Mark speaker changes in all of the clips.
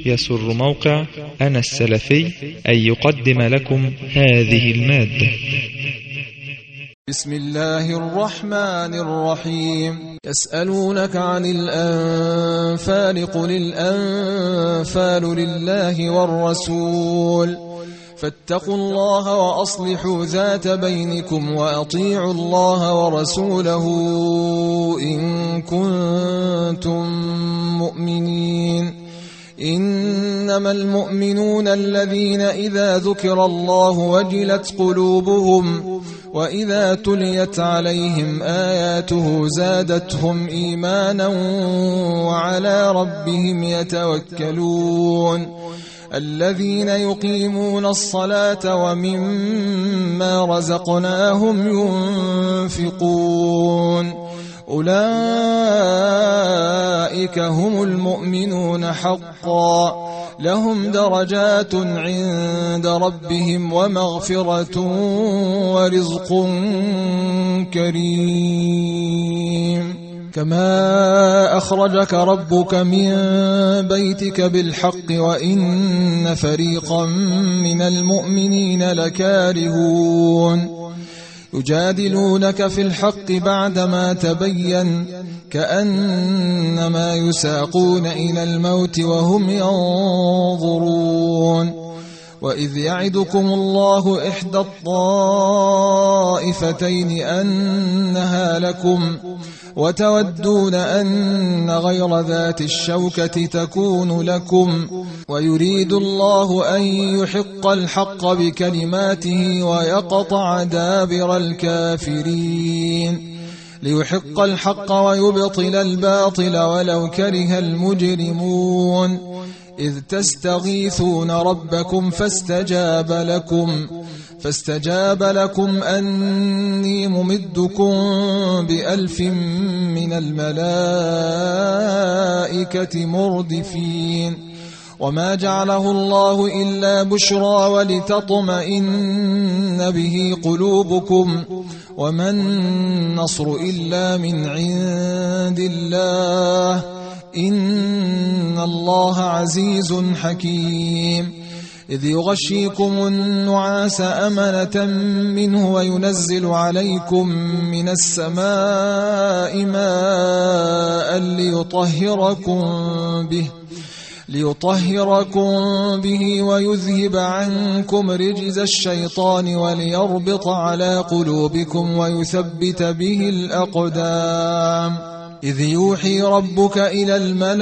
Speaker 1: يسر موقع أنا السلفي أن يقدم لكم هذه المادة.
Speaker 2: بسم الله الرحمن الرحيم. يسألونك عن الأنفال قل الأنفال لله والرسول فاتقوا الله وأصلحوا ذات بينكم وأطيعوا الله ورسوله إن كنتم مؤمنين. إنما المؤمنون الذين إذا ذكر الله وجلت قلوبهم وإذا تليت عليهم آياته زادتهم إيمانا وعلى ربهم يتوكلون. الذين يقيمون الصلاة ومما رزقناهم ينفقون أولئك هم المؤمنون حقا لهم درجات عند ربهم ومغفرة ورزق كريم. كما أخرجك ربك من بيتك بالحق وإن فريقا من المؤمنين لكارهون يجادلونك في الحق بعدما تبين كأنما يساقون إلى الموت وهم ينظرون. وإذ يعدكم الله إحدى الطائفتين أنها لكم وتودون أن غير ذات الشوكة تكون لكم ويريد الله أن يحق الحق بكلماته ويقطع دابر الكافرين ليحق الحق ويبطل الباطل ولو كره المجرمون. إذ تستغيثون ربكم فاستجاب لكم أني ممدكم ب1000 من الملائكة مردفين. وما جعله الله إلا بشرى ولتطمئن به قلوبكم وما النصر إلا من عند الله إن الله عزيز حكيم. إذ يغشيكم النعاس أمنة منه وينزل عليكم من السماء ماء ليطهركم به ويذهب عنكم رجز الشيطان وليربط على قلوبكم ويثبت به الأقدام. إذ يوحي ربك إلى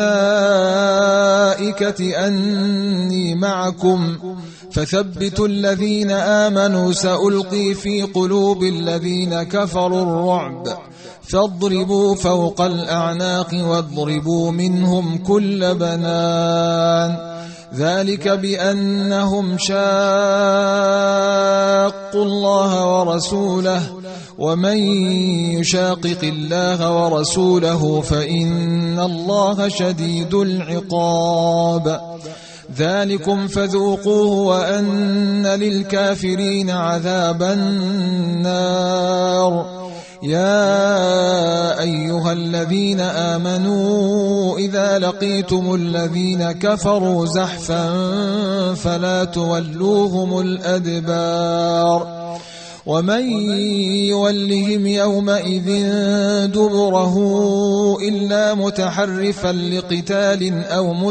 Speaker 2: الملائكة أني معكم فثبتوا الذين آمنوا سألقي في قلوب الذين كفروا الرعب فاضربوا فوق الأعناق واضربوا منهم كل بنان. ذلك بأنهم شاقوا الله ورسوله ومن يشاقق الله ورسوله فإن الله شديد العقاب. ذلكم فذوقوه وأن للكافرين عذاب النار. يا أيها الذين آمنوا إذا لقيتم الذين كفروا زحفا فلا تولوهم الأدبار. ومن يولهم يومئذ دبره إلا متحرفا لقتال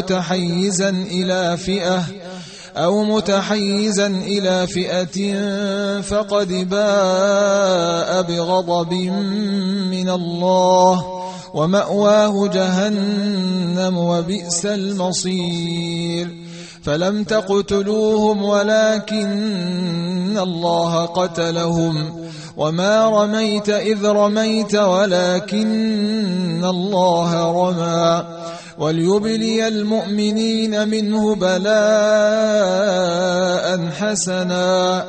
Speaker 2: أو متحيزا إلى فئة فقد باء بغضب من الله ومأواه جهنم وبئس المصير. فلم تقتلوهم ولكن الله قتلهم وما رميت إذ رميت ولكن الله رمى وليبلي المؤمنين منه بلاء حسنا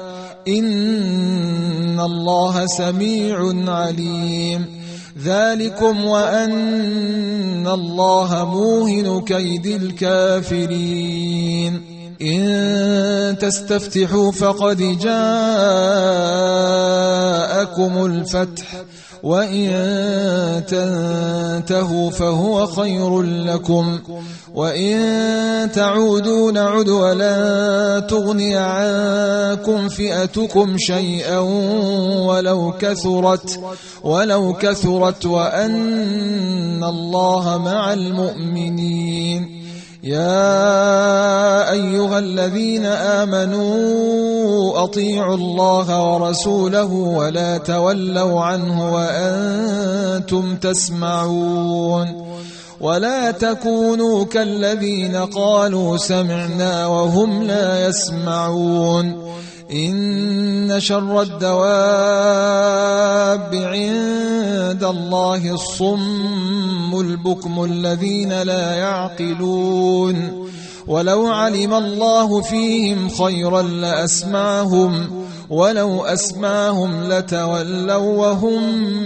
Speaker 2: إن الله سميع عليم. ذلكم وأن الله موهن كيد الكافرين. إن تستفتحوا فقد جاءكم الفتح وإن تنتهوا فهو خير لكم وإن تعودوا نعد ولن تغني عنكم فئتكم شيئا ولو كثرت وأن الله مع المؤمنين. يا أيها الذين آمنوا أطيعوا الله ورسوله ولا تولوا عنه وأنتم تسمعون ولا تكونوا كالذين قالوا سمعنا وهم لا يسمعون. إن شر الدواب عند الله الصم البكم الذين لا يعقلون ولو علم الله فيهم خيرا لأسمعهم ولو أسمعهم لتولوا وهم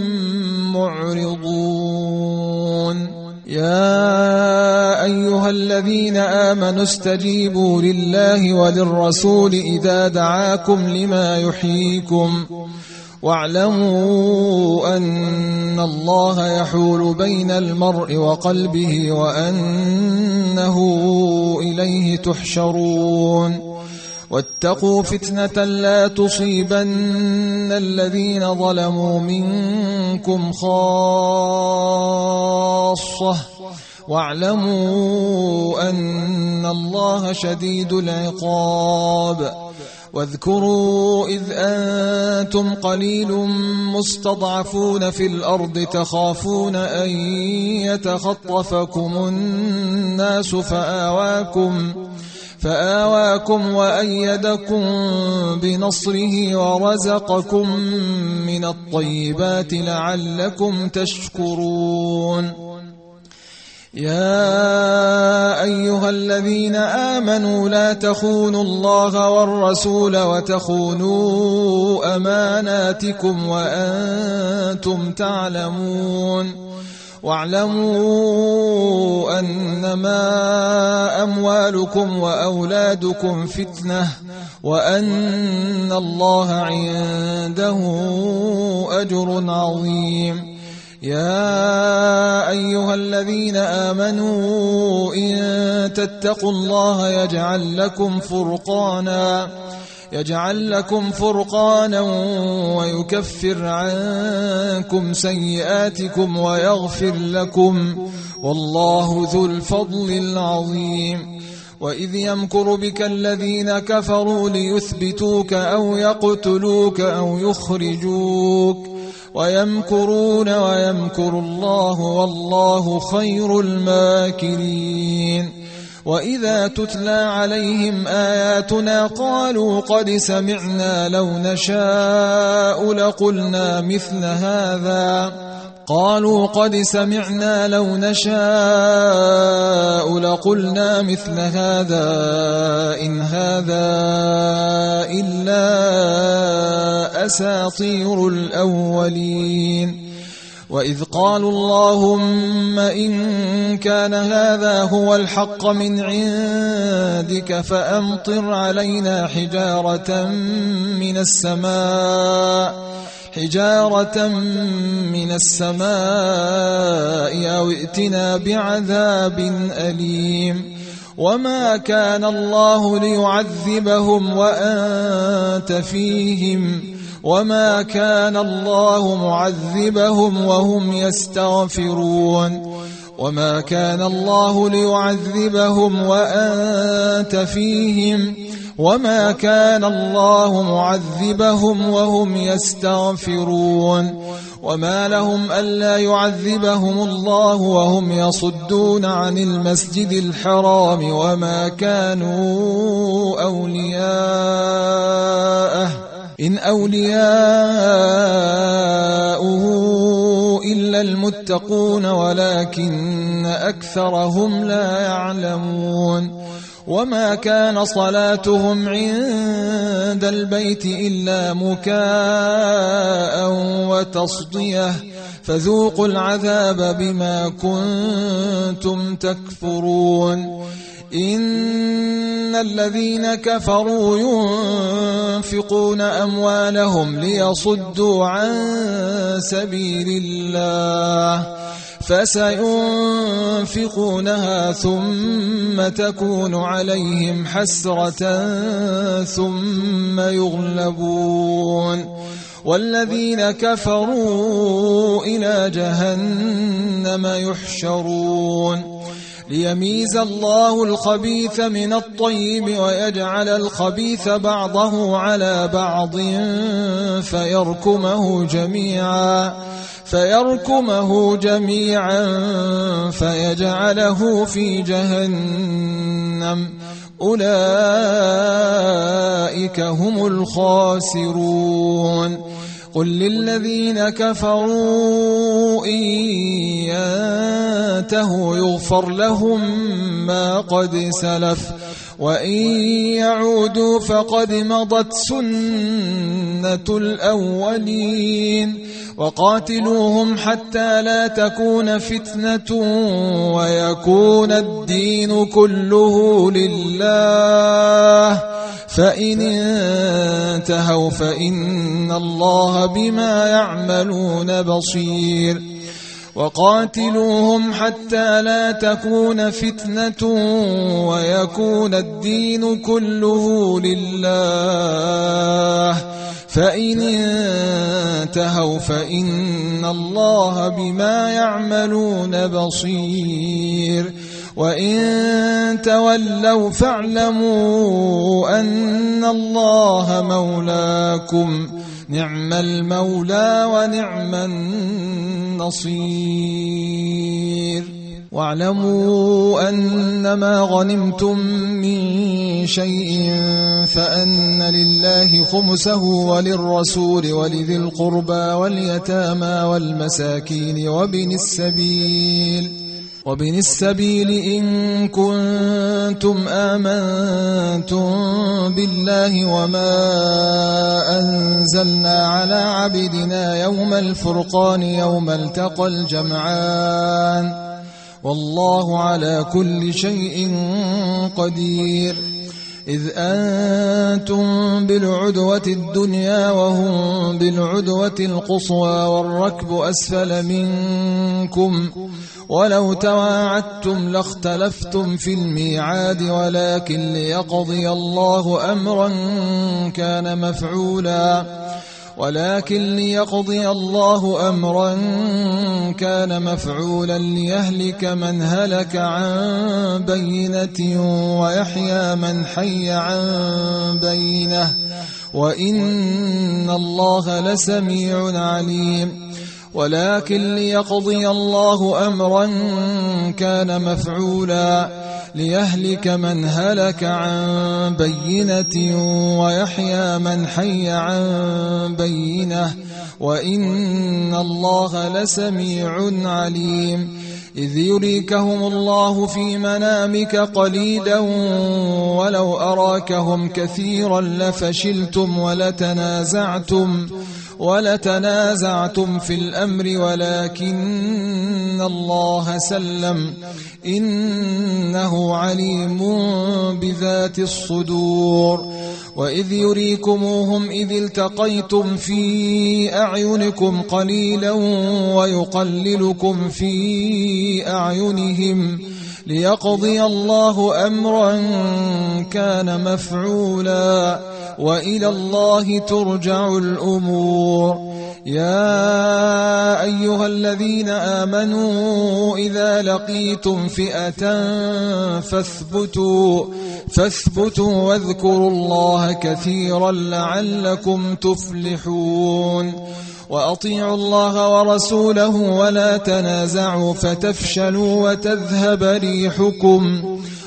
Speaker 2: معرضون. يا أيها الذين آمنوا استجيبوا لله وللرسول إذا دعاكم لما يحييكم واعلموا أن الله يحول بين المرء وقلبه وأنه إليه تحشرون. واتقوا فتنة لا تصيبن الذين ظلموا منكم خاصة واعلموا أن الله شديد العقاب. واذكروا إذ أنتم قليل مستضعفون في الأرض تخافون أن يتخطفكم الناس فآواكم وأيدكم بنصره ورزقكم من الطيبات لعلكم تشكرون. يا أيها الذين آمنوا لا تخونوا الله والرسول وتخونوا أماناتكم وأنتم تعلمون. واعلموا أنما أموالكم وأولادكم فتنة وأن الله عنده أجر عظيم. يا أيها الذين آمنوا إن تتقوا الله يجعل لكم فرقانا ويكفر عنكم سيئاتكم ويغفر لكم والله ذو الفضل العظيم. وإذ يمكر بك الذين كفروا ليثبتوك أو يقتلوك أو يخرجوك ويمكرون ويمكر الله والله خير الماكرين. وإذا تتلى عليهم آياتنا قالوا قد سمعنا لو نشاء لقلنا مثل هذا إن هذا إلا أساطير الأولين. وإذ قالوا اللهم إن كان هذا هو الحق من عندك فأمطر علينا حجارة من السماء أو ائتنا بعذاب أليم. وما كان الله ليعذبهم وأنت فيهم وما كان الله معذبهم وهم يستغفرون. وما كان الله ليعذبهم وأنت فيهم وما كان الله معذبهم وهم يستغفرون. وما لهم ألا يعذبهم الله وهم يصدون عن المسجد الحرام وما كانوا أولياءه إن أولياؤه إلا المتقون ولكن أكثرهم لا يعلمون. وما كان صلاتهم عند البيت إلا مكاء وتصدية فذوقوا العذاب بما كنتم تكفرون. إن الذين كفروا ينفقون أموالهم ليصدوا عن سبيل الله فسينفقونها ثم تكون عليهم حسرة ثم يغلبون والذين كفروا إلى جهنم يحشرون ليميز الله الخبيث من الطيب ويجعل الخبيث بعضه على بعض فيركمه جميعا فيجعله في جهنم أولئك هم الخاسرون قل للذين كفروا إن ينتهوا يغفر لهم ما قد سلف وإن يعودوا فقد مضت سنة الأولين وقاتلوهم حتى لا تكون فتنة ويكون الدين كله لله فإن انتهوا فإن الله بما يعملون بصير وقاتلوهم حتى لا تكون فتنة ويكون الدين كله لله فإن انتهوا فإن الله بما يعملون بصير وإن تولوا فاعلموا أن الله مولاكم نعم المولى ونعم النصير واعلموا أنما غنمتم من شيء فأن لله خمسه وللرسول ولذي القربى واليتامى والمساكين وابن السبيل إن كنتم آمنتم بالله وما أنزلنا على عبدنا يوم الفرقان يوم التقى الجمعان والله على كل شيء قدير إذ أنتم بالعدوة الدنيا وهم بالعدوة القصوى والركب أسفل منكم ولو تواعدتم لاختلفتم في الميعاد ولكن ليقضي الله أمرا كان مفعولا ليهلك من هلك عن بينة ويحيى من حي عن بينة وإن الله لسميع عليم ولكن ليقضي الله أمرا كان مفعولا ليهلك من هلك عن بينة ويحيى من حي عن بينة وإن الله لسميع عليم إذ يريكهم الله في منامك قليلا ولو أراكهم كثيرا لفشلتم ولتنازعتم في الأمر ولكن الله سلم إنه عليم بذات الصدور وإذ يريكموهم إذ التقيتم في أعينكم قليلا ويقللكم في أعينهم ليقضي الله أمرا كان مفعولا وإلى الله ترجع الأمور يا أيها الذين آمنوا إذا لقيتم فئة فاثبتوا واذكروا الله كثيرا لعلكم تفلحون وأطيعوا الله ورسوله ولا تنازعوا فتفشلوا وتذهب ريحكم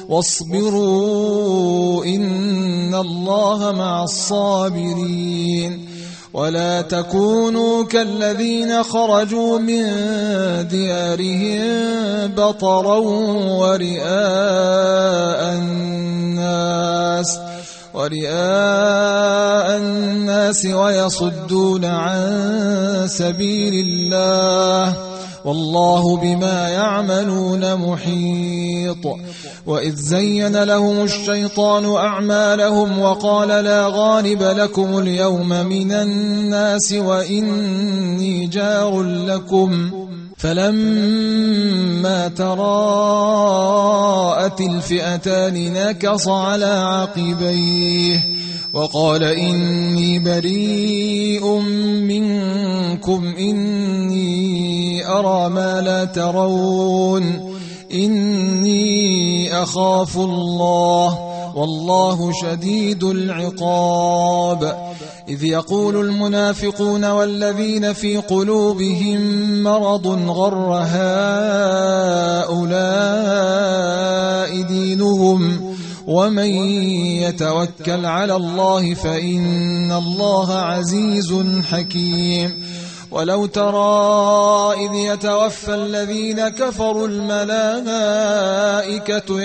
Speaker 2: واصبروا إن الله مع الصابرين ولا تكونوا كالذين خرجوا من ديارهم بطرا ورئاء الناس ويصدون عن سبيل الله والله بما يعملون محيط. وإذ زين لهم الشيطان أعمالهم وقال لا غالب لكم اليوم من الناس وإني جار لكم فلما تراءت الفئتان نكص على عقبيه وقال إني بريء منكم إني أرى ما لا ترون إني أخاف الله والله شديد العقاب. إذ يقول المنافقون والذين في قلوبهم مرض غر هؤلاء دينهم ومن يتوكل على الله فإن الله عزيز حكيم. ولو ترى إذ يتوفى الذين كفروا الملائكة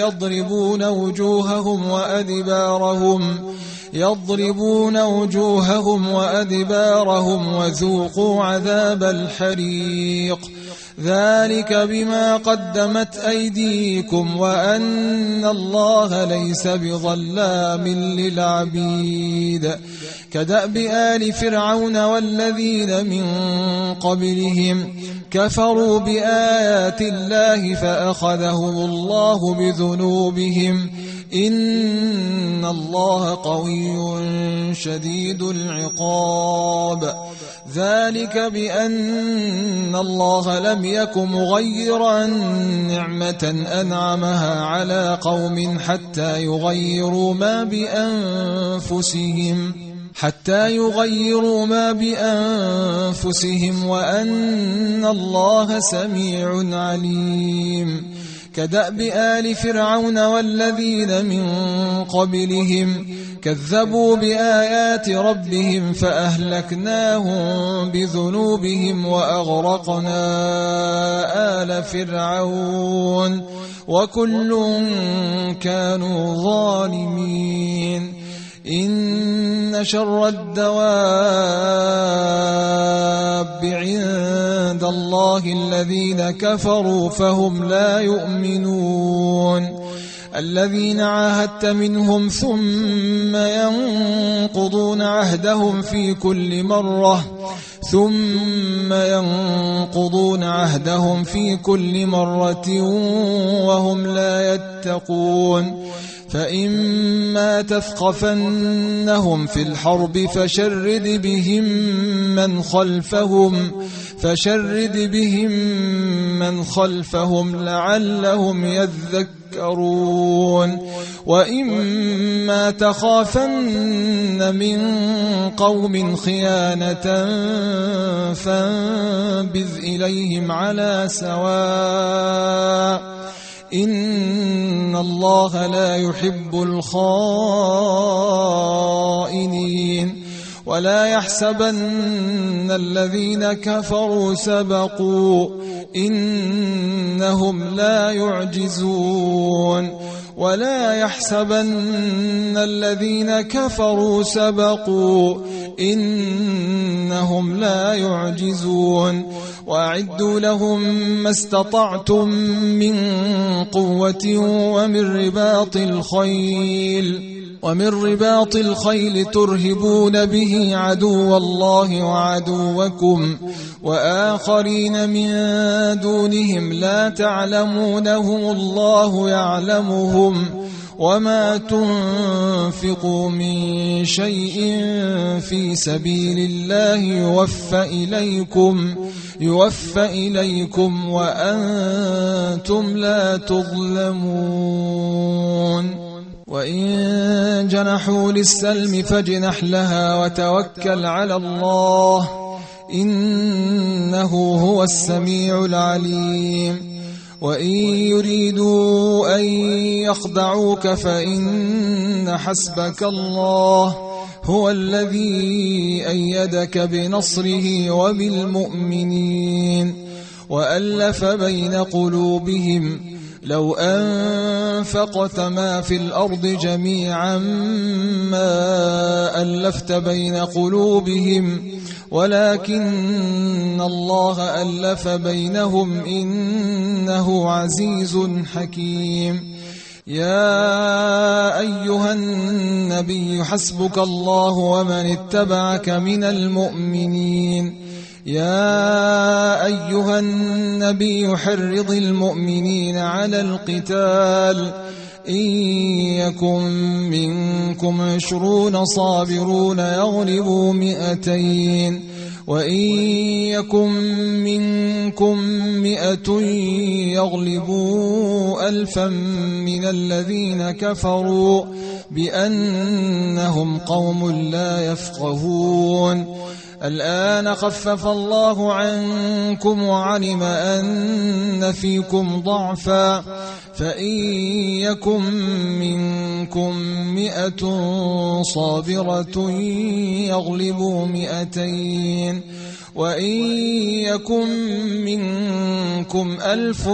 Speaker 2: يضربون وجوههم وأدبارهم وذوقوا عذاب الحريق ذلك بما قدمت أيديكم وأن الله ليس بظلام للعبيد. كدأب آل فرعون والذين من قبلهم كفروا بآيات الله فأخذهم الله بذنوبهم إن الله قوي شديد العقاب. ذلك بأن الله لم يك مغيرا نعمة أنعمها على قوم حتى يغيروا ما بأنفسهم وأن الله سميع عليم. كدأب آل فرعون والذين من قبلهم كذبوا بآيات ربهم فأهلكناهم بذنوبهم وأغرقنا آل فرعون وكل كانوا ظالمين. إن شر الدواب عند الله الذين كفروا فهم لا يؤمنون. الذين عاهدت منهم ثم ينقضون عهدهم في كل مرة وهم لا يتقون. فإما تثقفنهم في الحرب فشرد بهم من خلفهم لعلهم يذكرون. وإما تخافن من قوم خيانة فانبذ إليهم على سواء إن الله لا يحب الخائنين. ولا يحسبن الذين كفروا سبقوا إنهم لا يعجزون. ولا يحسبن الذين كفروا سبقوا إنهم لا يعجزون. وأعدوا لهم ما استطعتم من قوة ومن رباط الخيل ترهبون به عدو الله وعدوكم وآخرين من دونهم لا تعلمونهم الله يعلمهم وما تنفقوا من شيء في سبيل الله يوفى إليكم وأنتم لا تظلمون. وإن جنحوا للسلم فاجنح لها وتوكل على الله إنه هو السميع العليم. وإن يريدوا أن يخدعوك فإن حسبك الله هو الذي أيدك بنصره وبالمؤمنين وألف بين قلوبهم لو أنفقت ما في الأرض جميعا ما ألفت بين قلوبهم ولكن الله ألف بينهم إنه عزيز حكيم. يا أيها النبي حسبك الله ومن اتبعك من المؤمنين. يا أيها النبي حرض المؤمنين على القتال إن يكن منكم 20 صابرون يغلبوا 200 وإن يكن منكم 100 يغلبوا 1000 من الذين كفروا بأنهم قوم لا يفقهون. الآن خفف الله عنكم وعلم أن فيكم ضعفا فإن يكن منكم 100 صابرة يغلبوا 200 وإن يكن منكم 1000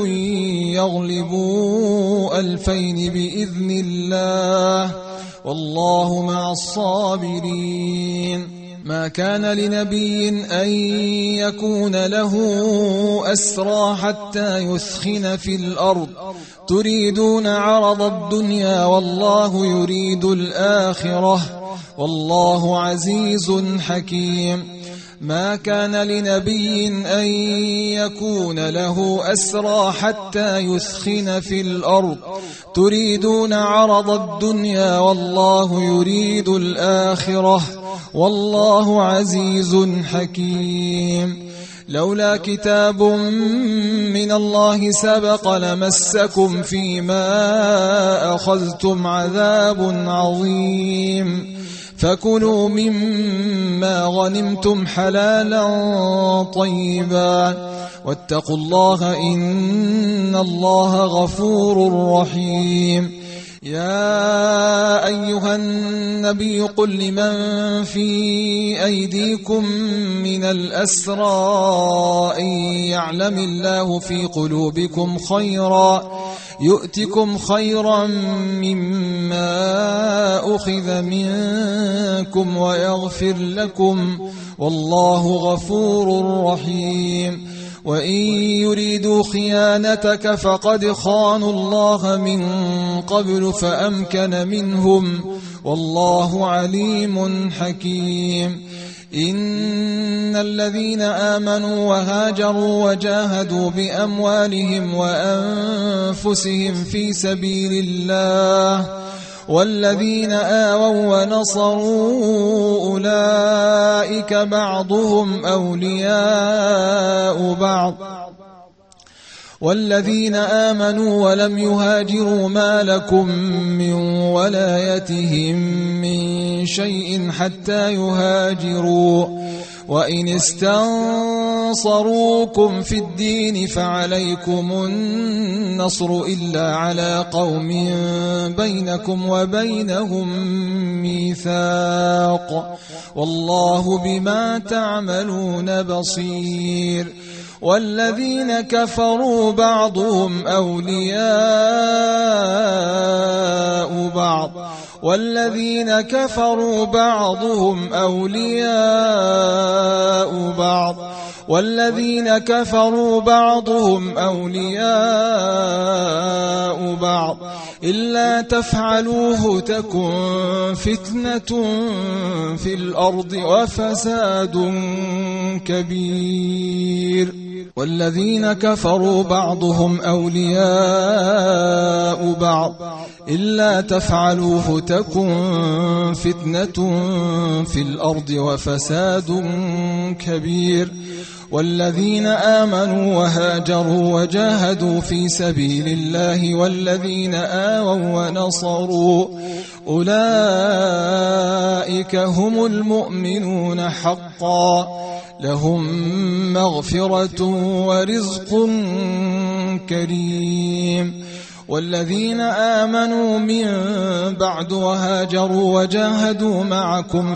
Speaker 2: يغلبوا 2000 بإذن الله والله مع الصابرين. ما كان لنبي أن يكون له أسرى حتى يثخن في الأرض تريدون عرض الدنيا والله يريد الآخرة والله عزيز حكيم. ما كان لنبي أن يكون له أسرى حتى يثخن في الأرض تريدون عرض الدنيا والله يريد الآخرة والله عزيز حكيم. لولا كتاب من الله سبق لمسكم فيما أخذتم عذاب عظيم فكلوا مما غنمتم حلالا طيبا واتقوا الله إن الله غفور رحيم. يا أيها النبي قل لمن في أيديكم من الأسرى إن يعلم الله في قلوبكم خيرا يؤتكم خيرا مما أخذ منكم ويغفر لكم والله غفور رحيم. وإن يريدوا خيانتك فقد خانوا الله من قبل فأمكن منهم والله عليم حكيم. إن الذين آمنوا وهاجروا وجاهدوا بأموالهم وأنفسهم في سبيل الله والذين آووا ونصروا أولئك بعضهم أولياء بعض والذين آمنوا ولم يهاجروا ما لكم من ولايتهم من شيء حتى يهاجروا وإن استنصروكم في الدين فعليكم النصر إلا على قوم بينكم وبينهم ميثاق والله بما تعملون بصير. والذين كفروا بعضهم أولياء بعض والذين كفروا بعضهم أولياء بعض والذين كفروا بعضهم أولياء بعض إلا تفعلوه تكن فتنة في الأرض وفساد كبير. والذين كفروا بعضهم أولياء بعض إلا تفعلوه تكن فتنة في الأرض وفساد كبير. والذين آمنوا وهاجروا وجاهدوا في سبيل الله والذين آووا ونصروا أولئك هم المؤمنون حقا لهم مغفرة ورزق كريم. والذين آمنوا من بعد وهاجروا وجاهدوا معكم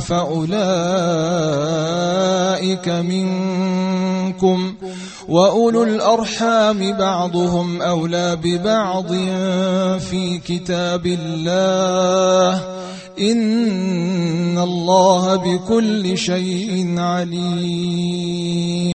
Speaker 2: فأولئك منكم، وأولو الأرحام بعضهم أولى ببعض في كتاب الله، إن الله بكل شيء عليم.